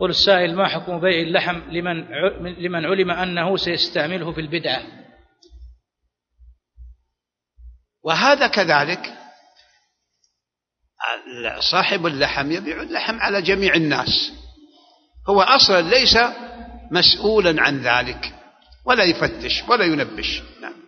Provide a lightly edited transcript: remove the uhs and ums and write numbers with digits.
يقول السائل: ما حكم بيع اللحم لمن علم أنه سيستعمله في البدعة؟ وهذا كذلك، صاحب اللحم يبيع اللحم على جميع الناس، هو أصلا ليس مسؤولا عن ذلك ولا يفتش ولا ينبش. نعم.